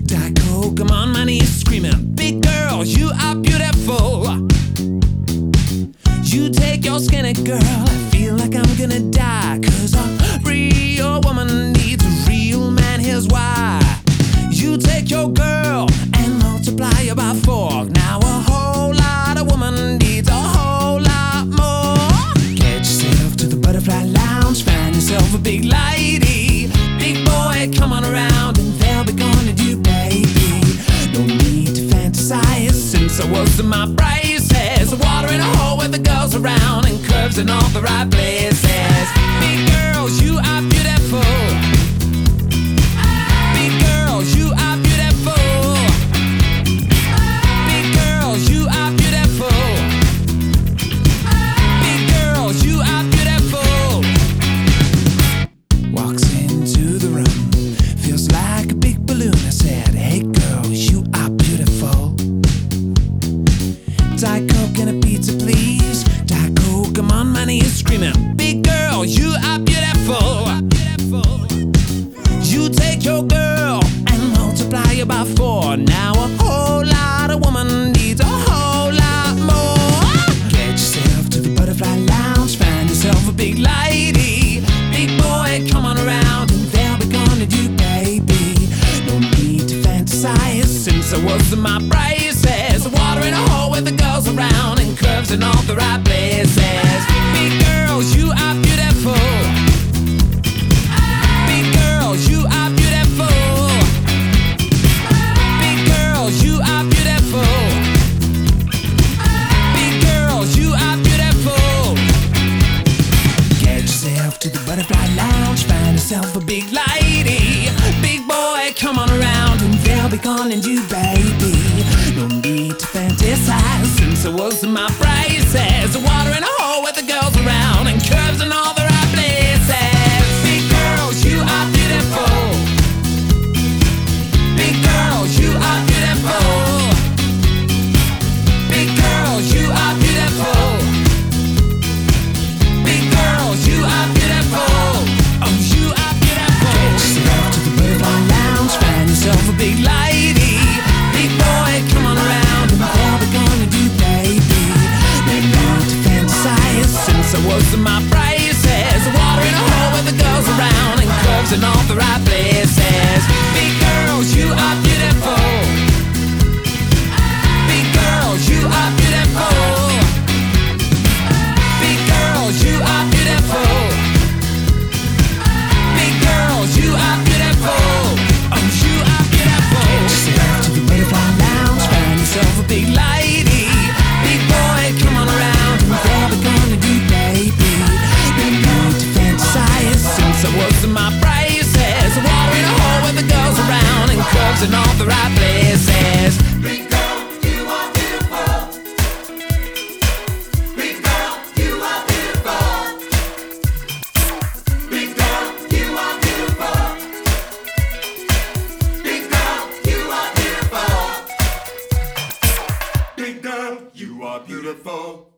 Diet Coke, I'm on my knees screaming, big girl, you are beautiful. You take your skinny girl, I feel like I'm gonna die. 'Cause a real woman needs a real man, here's why. You take your girl and multiply her by 4. Now a whole lot of woman needs a whole lot more. Get yourself to the Butterfly Lounge, find yourself a big lady. Big boy, come on around and they'll be gonna do, baby. No need to fantasize, since I was in my braces. Water in a hole with the girls around and curves in all the right places. Big girls, you are beautiful. Big girls, you are beautiful. Big girls, you are beautiful. Big girls, you are beautiful. Walks into the room, feels like a big balloon. I said, hey girl, you are beautiful. Diet Coke and a pizza, please. Diet Coke, I'm on my knees screaming, big girl, you are beautiful. You take your girl and multiply her by 4. Now a whole lot of woman needs a whole lot more. Get yourself to the Butterfly Lounge, find yourself a big lady. Big boy, come on around and they'll be gonna do, baby. No need to fantasize, since I was in my braces. Water in a hole with the girls around and curves in all the right places. Big girls, you are beautiful. Big girls, you are beautiful. Big girls, you are beautiful. Big girls, you are beautiful. Get yourself to the Butterfly Lounge, find yourself a big lady. Big boy, come on around and they'll be calling you, baby. No need to fantasize, since I was in my braces. Water in a hole with the girls around and curves in all the right places. Big girls, you are beautiful. Big girls, you are beautiful. Big girls, you are beautiful. Big girls, you are beautiful. Oh, you are beautiful. Get yourself to the Butterfly Lounge, find yourself a big lady. Big boy, come on around and they'll be gonna do, baby. No need to fantasize, since I was in my braces. Water in a hole with the girls around and curves in all the right places. Big girls, you are beautiful. Big girls, you are beautiful. Big girls, you are beautiful. Big girls, you are beautiful. Oh, you are beautiful. Get yourself to the Butterfly Lounge, find yourself a big lady. Big boy, come on around and they'll be gonna do, baby. No need to fantasize, since I was in my braces. Water in a hole with the girls around and curves in all the right places. Big girl, you are beautiful. Big girl, you are beautiful. Big girl, you are beautiful. Big girl, you are beautiful. Big girl, you are beautiful.